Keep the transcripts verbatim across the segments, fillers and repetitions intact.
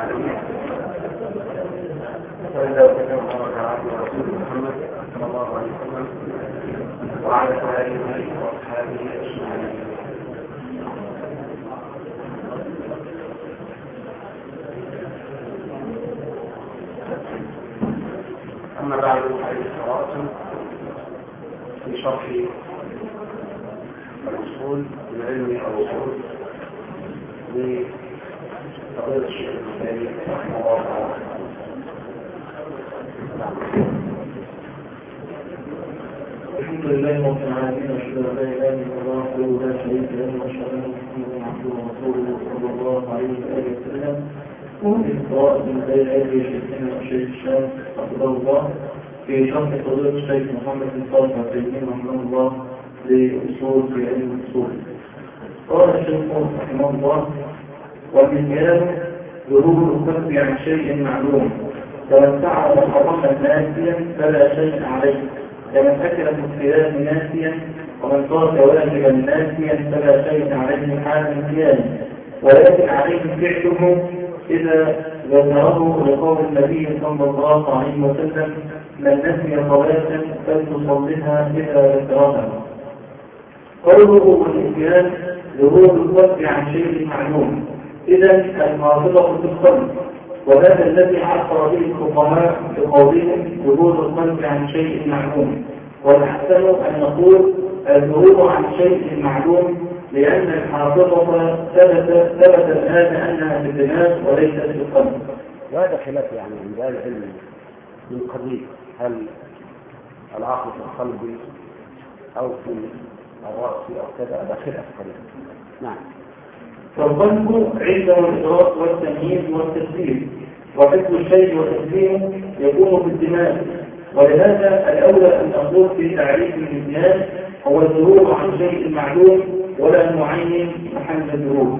العالمين. وإلا وكتب الله على رسول محمد صلى الله عليه وسلم وعلى آله وأصحابه أجمعين. أما بعد فإن قراءة في شرح الأصول العلم الأصول لفضيلة الشيخ الثاني رحمه الله تعالى. الحمد لله رب العالمين واشهد ان لا اله الا الله وحده لا شريك له واشهد ان محمدا عبده ورسوله صلى الله عليه واله وسلم. ومن قراءة من غير هذه شيخنا الشيخ الشام حفظه الله في شرح فضيلة الشيخ محمد بن صالح العثيمين رحمه الله لأصول في علم الأصول. قال الشيخ رحمه الله: والمثال ظهور الكف عن شيء معلوم، فمن فعل محرما ناسيا فلا شيء عليه، كمن أكل في الثياب ناسيا، ومن ترك واجبا ناسيا فلا شيء عليه حال نسيانه، ولكن عليه فعله إذا ذكره لقول النبي صلى الله عليه وسلم: من نسي صلاة فلتصلها إذا ذكرها. قوله والنسيان ظهور الكف عن شيء معلوم، إذا المعصية في القلب، وهذا الذي عبر به الفقهاء بقولهم ظهور القلب عن شيء معلوم. والأحسن أن نقول الظهور عن شيء معلوم، لأن الحافظة ثبت ثبت الآن أنها في الدماغ وليست في القلب. وهذا خلاف يعني عند أهل العلم من قضية هل العقل في القلب أو في الرأس أو كذا، هذا خلاف قليل. نعم. فالقلب عنده الإدراك والتمييز والتسليم، وحفظ الشيء وتسليمه يكون في الدماغ. ولهذا الأولى أن نقول في تعريف النسيان هو الظهور عن شيء معلوم ولا نعين محل الظهور.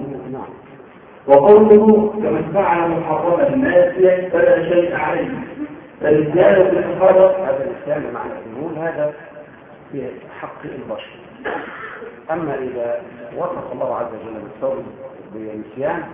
وقوله كمن فعل محرما ناسيا فلا شيء عليه، فالنسيان في الحرم هذا النسيان معنى الظهور هذا في حق البشر. أما إذا وصف الله عز وجل بالصبر بالنسيان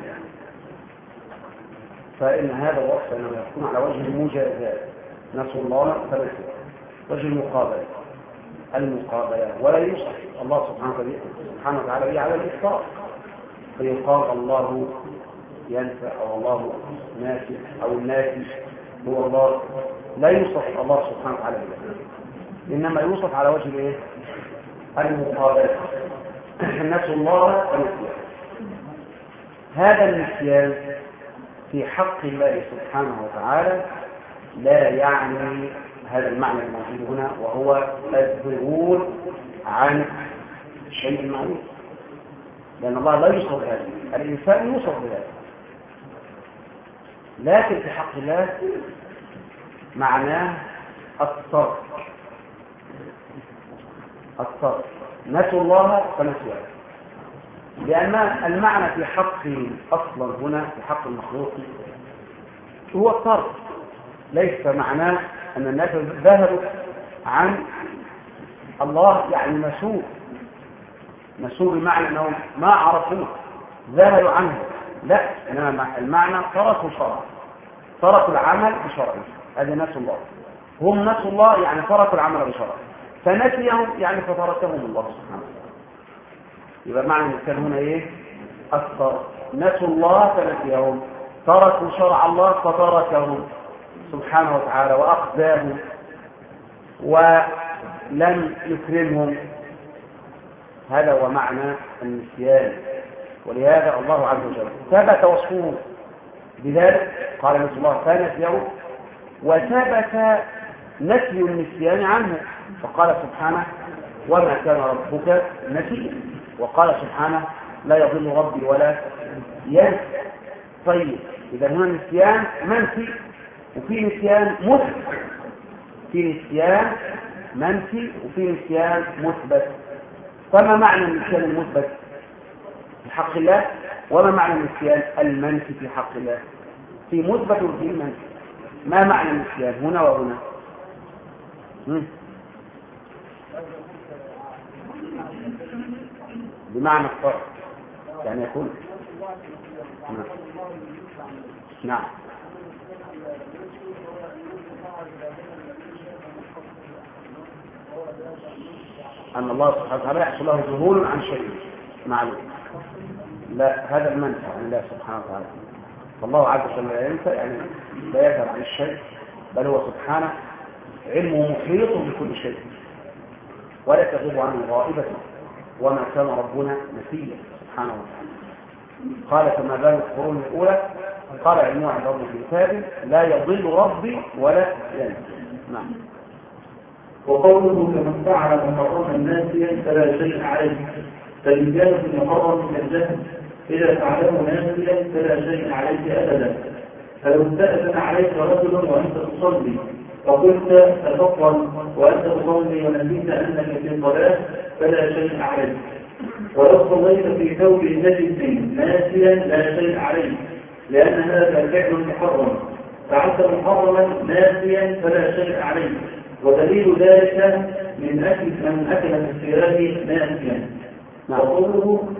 فإن هذا الوصف إنما يكون على وجه المجازات، نسوا الله فنسوا، وجه المقابلة المقابلة ولا يوصف الله سبحانه وتعالى به على الإطلاق، فيقال الله ينسى أو الله ناسي أو الناسي هو الله، لا يوصف الله سبحانه وتعالى به، إنما يوصف على وجه إيه؟ المقابلة. نسوا الله فنسوا. هذا النسيان في حق الله سبحانه وتعالى لا يعني هذا المعنى الموجود هنا، وهو الظهور عن شيء معلوم، لأن الله لا يوصف بهذا، الإنسان يوصف بهذا، لكن في حق الله معناه الصرف. الصرف نسوا الله فنسوا، لأن المعنى في حق أصلا هنا في حق المخلوق هو الصرف، ليس معناه أن الناس ذهبوا عن الله يعني نسوه، نسوه بمعنى أنهم ما عرفوه ذهبوا عنه، لا، إنما المعنى تركوا شرعه، تركوا العمل بشرعه، هذا نسوا الله. هم نسوا الله يعني تركوا العمل بشرعه، فنسيهم يعني فتركهم الله سبحانه وتعالى. يبقى معنى النسيان هنا ايه؟ الصرف. نسوا الله فنسيهم، تركوا شرع الله فتركهم سبحانه وتعالى وأخذاهم ولم يكرمهم. هذا هو معنى النسيان. ولهذا الله عز وجل ثبت وصفه بذلك، قال نسوا الله فنسيهم، وثبت نسي النسيان عنه، فقال سبحانه وما كان ربك نسيا، وقال سبحانه لا يضل ربي ولا ينسى. طيب إذا هنا النسيان منفي وفي نسيان مثبت، في نسيان منفي وفي نسيان مثبت. فما معنى النسيان المثبت في حق الله، وما معنى النسيان المنفي في حق الله؟ في مثبت وفي منفي. ما معنى النسيان هنا وهنا؟ مم. بمعنى الصرف، يعني يكون نعم. أن الله سبحانه وتعالى يحصل له ذهول عن شيء معلوم، لا هذا المنفى عن الله سبحانه وتعالى. فالله عز وجل لا ينسى، يعني لا يذهب عن الشيء، بل هو سبحانه علمه محيط بكل شيء ولا تغيب عنه غائبة، وما كان ربنا نسيا سبحانه وتعالى. قال كما بال القرون الأولى قال علمه عند ربه في كتابه لا يضل ربي ولا ينسى. نعم. وقوله كمن فعل محرما ناسيا فلا شيء عليه، فإن كان في المحرم كالجهل إذا فعله ناسيا فلا شيء عليك أبدا. فلو استأذن عليك رجل وأنت تصلي فقلت تفضل وأنت تصلي ونسيت أنك في الصلاة فلا شيء عليك. ولو صليت في ثوب نجس ناسيا لا شيء عليك، لأن هذا فعل محرم. فعلت محرما ناسيا فلا شيء عليك. ودليل ذلك من أكل من أكل في الثياب ناسيا. وقوله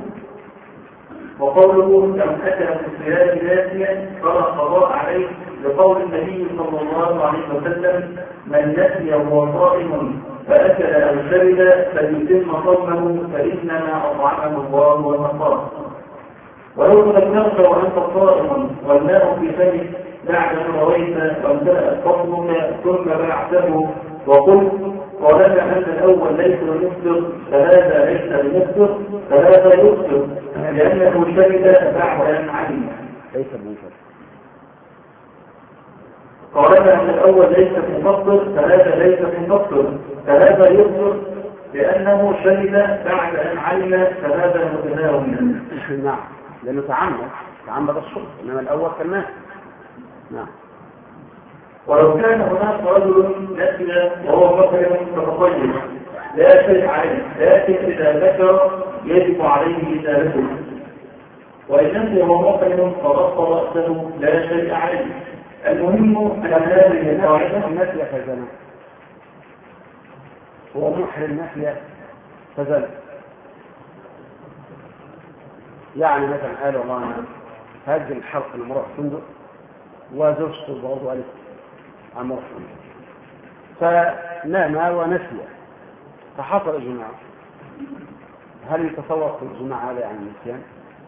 وقوله من أكل في الثياب ناسيا فلا قضاء عليه، لقول النبي صلى الله عليه وسلم من نسي وهو صائم فأكل أو شرب فليتم صومه فإنما أطعمه الله وسقاه. ولو تذكرت وأنت صائم والماء في فمك بعد أن رويت وامتلأت بطنك ثم بعته وقلت قالت أن الأول ليس بمفطر فهذا ليس بمفطر فهذا يفطر لأنه شرب بعد أن علم. ليس بمفطر. قالت أن الأول ليس بمفطر فهذا ليس بمفطر فهذا يفطر لأنه شرب بعد أن علم فهذا متناول. نعم، لأنه تعمد تعمد الشرب، إنما الأول كان مات. نعم. ولو كان هناك رجل نسي وهو محرم فتصيب لا شيء عليه، لكن إذا ذكر يجب عليه إزالته. وإن نسي وهو محرم فبطل رأسه لا شيء عليه. المهم أن هذه القاعدة نسي فزنا، هو محرم نسي فزنا، يعني مثلا قال والله أنا هاجي الحلقة المرأة فندق وزوجته برضو ألف عمر فنام ونسي فحصل جماع، هل يتصور في الجماع هذا يعني النسيان؟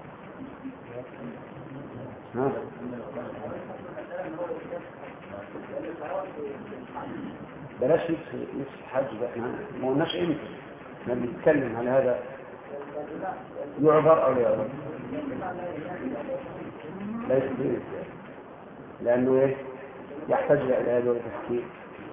بلاش نفس الحج ده، احنا ما قلناش امتى احنا بنتكلم على هذا يعذر او لا يعذر. ليس فيه لانه ايه يحتاج الى هذا التفكير.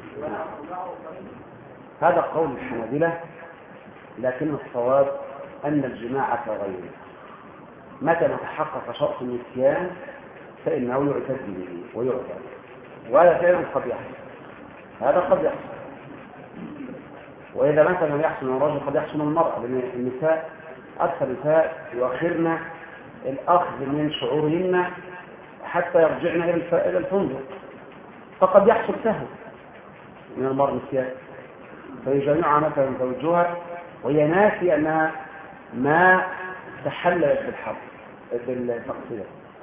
هذا قول الحنابلة، لكن الصواب ان الجماع كغيره متى نتحقق شرط النسيان فانه يعتد به ويعذر، وهذا فعلا قد يحصل، هذا قد يحصل. وإذا مثلا يحصل من الرجل قد يحصل من المرأة، لأن النساء أكثر النساء يؤخرن الأخذ من شعورهن حتى يرجعن إلى الفندق، فقد يحصل سهو من المرأة نسيان فيجمعها مثلا زوجها وهي ناسي أنها ما تحللت بالحظ بالتقصير،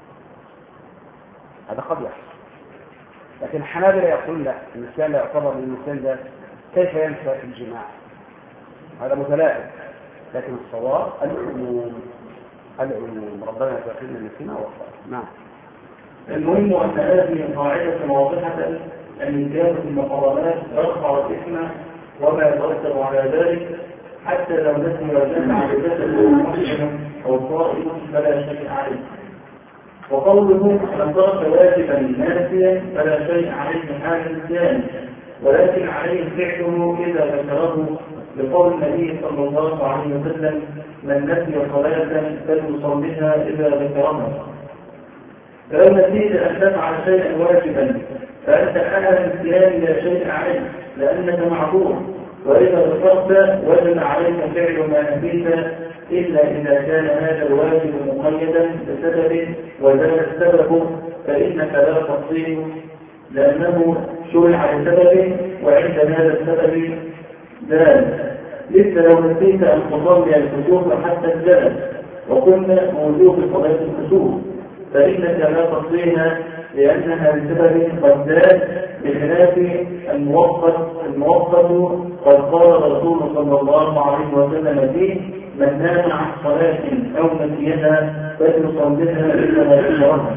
هذا قد يحصل. لكن الحنابلة يقول لا، النسيان لا يعتبر من النسيان ده كيف ينسى في الجماع، هذا متلائم. لكن الصواب العموم العموم ربنا يتقينا نسينا وخطأ. نعم. المهم أن هذه قاعدة واضحة أن إجابة المقامات يرفع الإثم وما يترتب على ذلك، حتى لو نسي وجمع بجسد محسن أو صائم فلا شيء عليه. وقوله من ترك واجبا ناسيا فلا شيء عليه من حال النسيان، ولكن عليه فعله إذا ذكره، لقول النبي صلى الله عليه وسلم من نسي صلاة فليصليها إذا ذكرها. فلو نسيت أن تفعل شيئا واجبا فأنت أهل النسيان لا شيء عليك لأنك معذور، وإذا ذكرت وجب عليك فعل ما نسيت إلا إذا كان هذا الواجب مقيدا بسبب وزال السبب فإنك لا تصير لأنه شرع لسبب وعند هذا السبب زال. لسه لو نسيت أن تصلي الكسوف حتى الزال وقلنا موجود صلاة الكسوف فإنك لا تصليها لأنها بسبب قد زاد بخلاف الموقت الموقت قد قال الرسول صلى الله عليه وسلم فيه من نام عن صلاة أو نسيها فليصلها إلا ذكرها.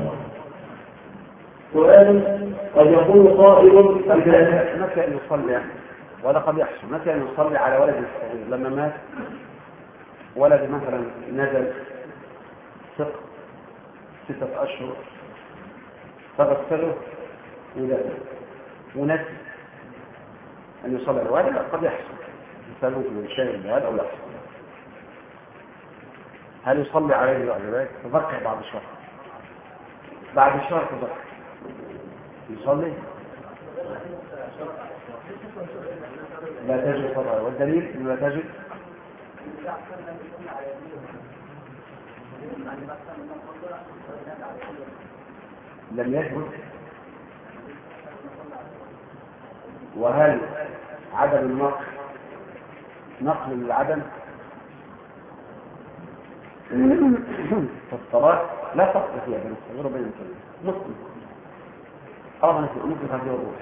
سؤال قد يقول قائل إذا متى أن يصلي ولا قد يحصل متى أن يصلي على ولد صغير لما مات ولد مثلا نزل ثق ستة أشهر فغسله ولده ونسي أن يصلي على ولد قد يحصل يسألون في الشيء بهذا أو لا يحصل هل يصلي عليه بعد ذلك؟ تذكر بعد الشهر بعد الشهر تذكر يصلي لا تجد صلاة والدليل انه لا تجد لم يثبت. وهل عدم النقل نقل للعدم فالصلاة لا فرق فيها بين الصغير وبين الكبير مسلم اه ممكن هذه الروح.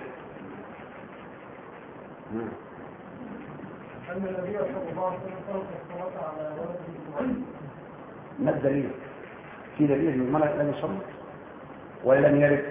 أن النبي صلى الله عليه وسلم فرض الصلاة على ولده. ما الدليل؟ في دليل ان الملك لم يصلي ولا لم يرد؟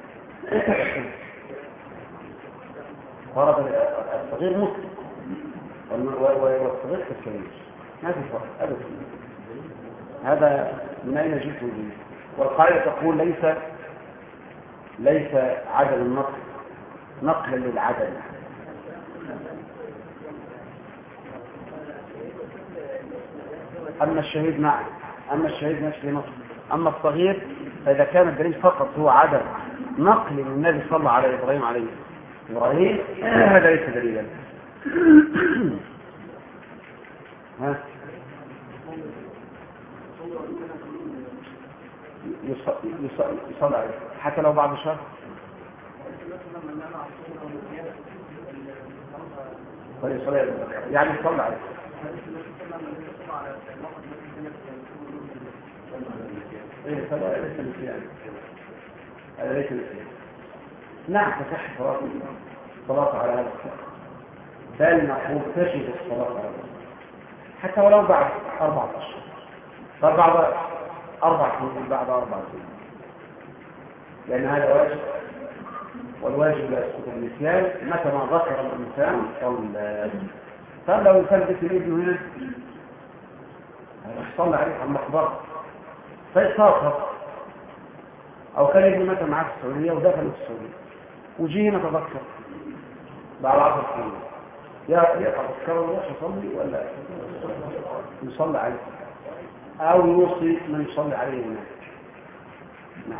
فرض الصغير مسلم والصغير كالكبير ما في فرق ابدا. هذا من اين جئت به؟ والقاعده تقول ليس ليس عدم النقل نقلا للعدم. أما الشهيد نعم أما الشهيد نفسه نقل. أما الصغير فإذا كان الدليل فقط هو عدم نقل من النبي صلى الله عليه إبراهيم عليه إبراهيم هذا ليس دليلا. ها يصلي عليه حتى لو بعد شهر فليصلي عليه يعني يصلي عليه. ايه فلا ليس الاسلام هذا ليس الاسلام. نعم تصح صلاه الصلاه على هذا بل نقول تجب الصلاه على هذا حتى ولو بعد أربعة أشهر بعد أربع سنين بعد أربع سنين لأن هذا واجب والواجب لا يسقط النسيان متى ما ذكر الإنسان صلى. فلو إنسان ذكر ابنه هنا صلى عليه على المقبرة فيسافر أو كان ابنه متى معاه في السعودية ودخل في السعودية وجينا نتذكر بعد عشر سنين يا يتذكر ويروح يصلي ولا يصلي عليه أو يوصي من يصلي عليه هناك. نعم.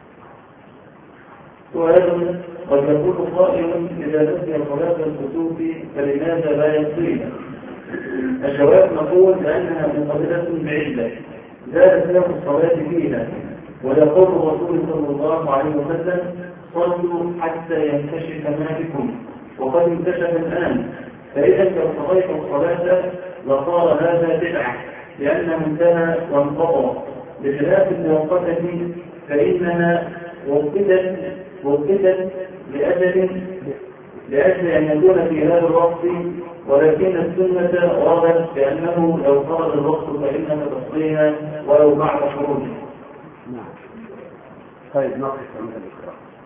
وأيضا قد يقول قائل إذا نسي صلاة الكسوف فلماذا لا يصليها؟ الجواب نقول لأنها منقبلة بعلة زادت له الصلاة فيها ويقول الرسول صلى الله عليه وسلم صلوا حتى ينكشف ما بكم وقد انكشف الآن فإذا لو صليت الصلاة لصار هذا بدعة لأنه انتهى وانقضى بخلاف الموقتة فإنها وقتت وقتت لأجل لأجل أن يكون في هذا الوقت ولكن السنة وردت بأنه لو خرج الوقت فإنها تصليها ولو بعد خروجه. نعم. طيب نقف عند الإقرار.